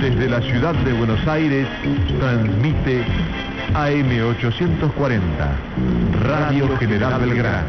Desde la ciudad de Buenos Aires, transmite AM840, Radio General Belgrano.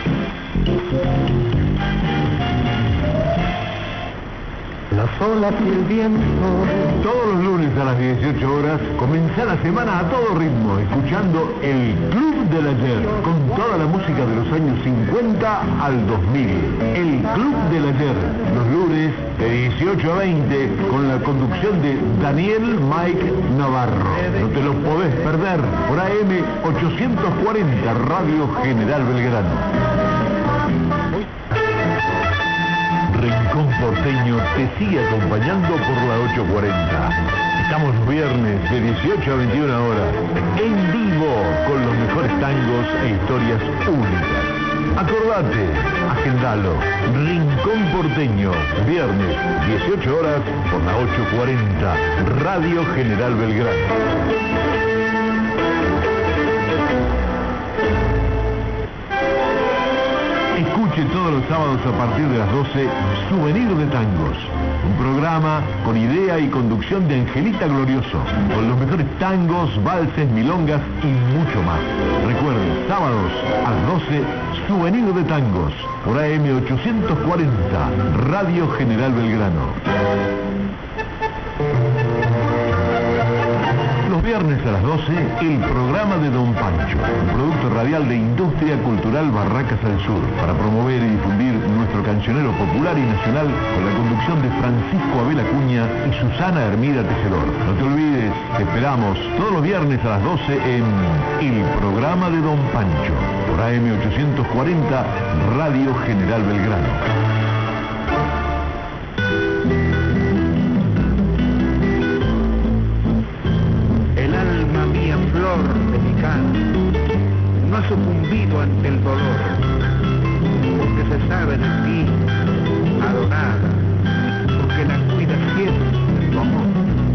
Las olas y el viento. Todos los lunes a las 18 horas comienza la semana a todo ritmo, escuchando el Club del Ayer, con toda la música de los años 50 al 2000. El Club del Ayer, los lunes de 18 a 20, con la conducción de Daniel Mike Navarro. No te lo podés perder por AM840, Radio General Belgrano. Rincón Porteño te sigue acompañando por la 840. Estamos los viernes de 18 a 21 horas, en vivo, con los mejores tangos e historias únicas. Acordate, agendalo. Rincón Porteño, viernes, 18 horas, por la 840, Radio General Belgrano. Escuche todos los sábados a partir de las 12, Souvenir de Tangos, un programa con idea y conducción de Angelita Glorioso, con los mejores tangos, valses, milongas y mucho más. Recuerde, sábados a las 12, Souvenir de Tangos, por AM840, Radio General Belgrano. Los viernes a las 12, el programa de Don Pancho, un producto radial de Industria Cultural Barracas al Sur, para promover y difundir nuestro cancionero popular y nacional, con la conducción de Francisco Abel Acuña y Susana Hermida Tejedor. No te olvides, te esperamos todos los viernes a las 12 en el programa de Don Pancho, por AM840, Radio General Belgrano. No ha sucumbido ante el dolor, porque se sabe de ti, adorada, porque la cuida siempre tu amor.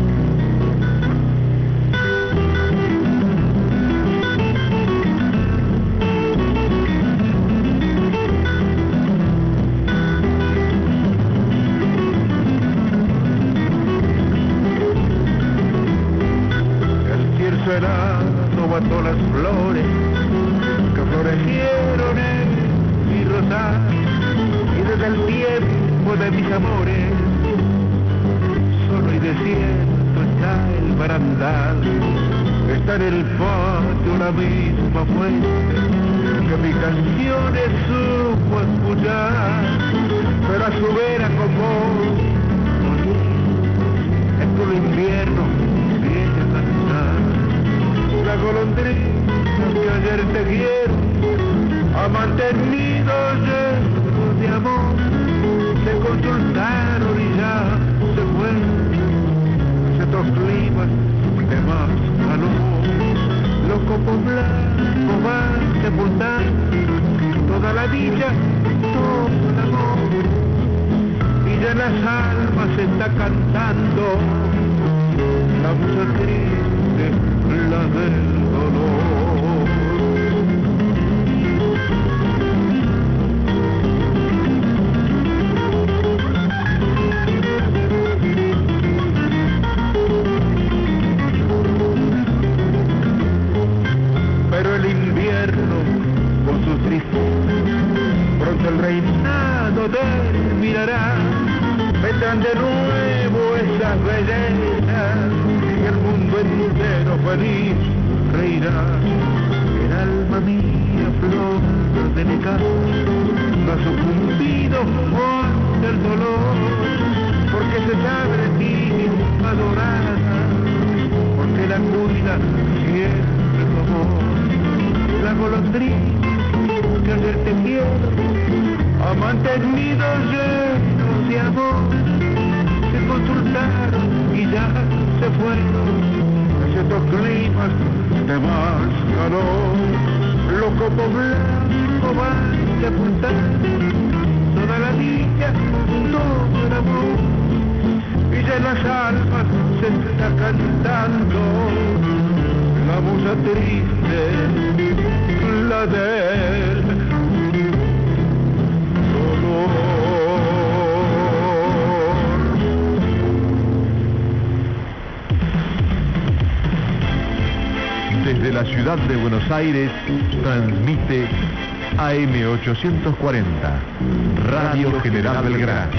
El tierzo helado mató las flores que florecieron en mi rosal, y desde el tiempo de mis amores solo y desierto está el barandal. Está en el patio la misma fuente que mis canciones supo escuchar, pero a su vera como en todo invierno viene a cantar la golondrina que ayer te quiero, ha mantenido lleno de amor. Se consultaron y ya se fueron estos climas de más calor. Los copos blancos van sepultando toda la dicha, todo el amor, y ya en las almas se está cantando la musa triste, la del dolor. Pero el invierno con sus tristezas, pronto el reinado terminará. Vendrán de nuevo esas bellezas y el mundo entero feliz reirá. El alma mía, flor de mi casa, no ha sucumbido ante el dolor, porque se sabe de ti, adorada, porque la cuida siempre tu amor. La golondrina que ayer te quiero, ha mantenido lleno de amor. Se consultaron y ya se fueron estos climas de más calor. Los copos blancos van sepultando toda la dicha, todo el amor, y ya en las almas se está cantando la musa triste, la del dolor. ciudad de Buenos Aires, transmite AM840, Radio General Belgrano.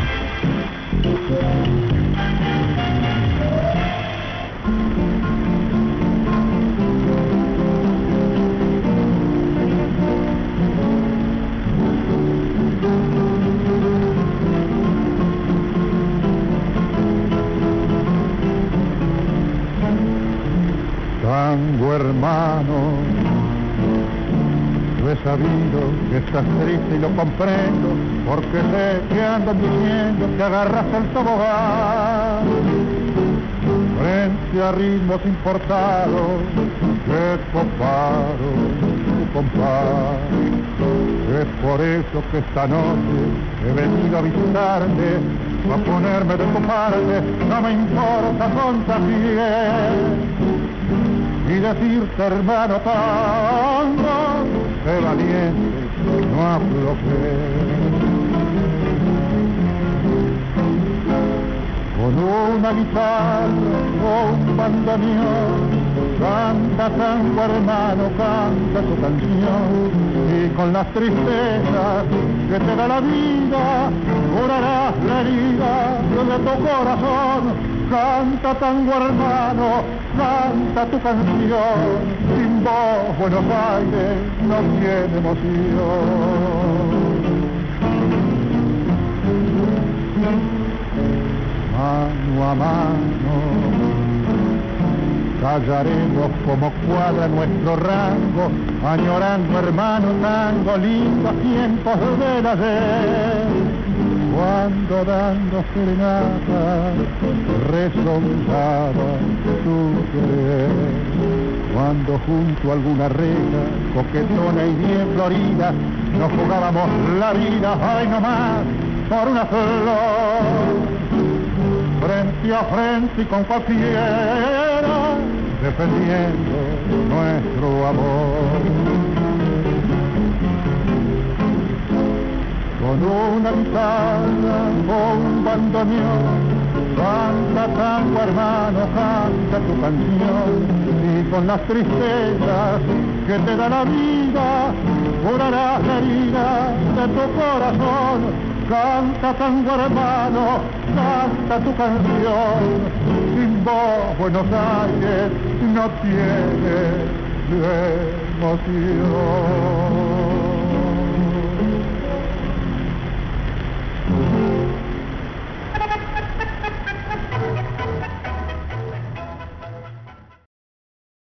Tango hermano, yo he sabido que estás triste y lo comprendo, porque sé que andan diciendo que agarras el tobogán frente a ritmos importados, que comparo tu compás. Es por eso que esta noche he venido a visitarte, a ponerme de tu parte, no me importa contrapié. Y decirte, hermano tango, sé valiente, no aflojes. Con una guitarra o un bandoneón, canta tango hermano, canta tu canción. Y con las tristezas que te da la vida, curarás la herida de tu corazón. Canta tango hermano, canta tu canción, sin vos Buenos Aires no tiene emoción. Mano a mano, callaremos como cuadra nuestro rango, añorando hermano tango, lindos tiempos del ayer. Cuando dando serenata resonaba tu querer, cuando junto a alguna reja coquetona y bien florida nos jugábamos la vida, ay no más, por una flor, frente a frente y con cualquiera, defendiendo nuestro amor. Con una guitarra o un bandoneón, canta tango hermano, canta tu canción. Y con las tristezas que te da la vida, curarás la herida de tu corazón. Canta tango hermano, canta tu canción. Sin vos Buenos Aires no tiene emoción.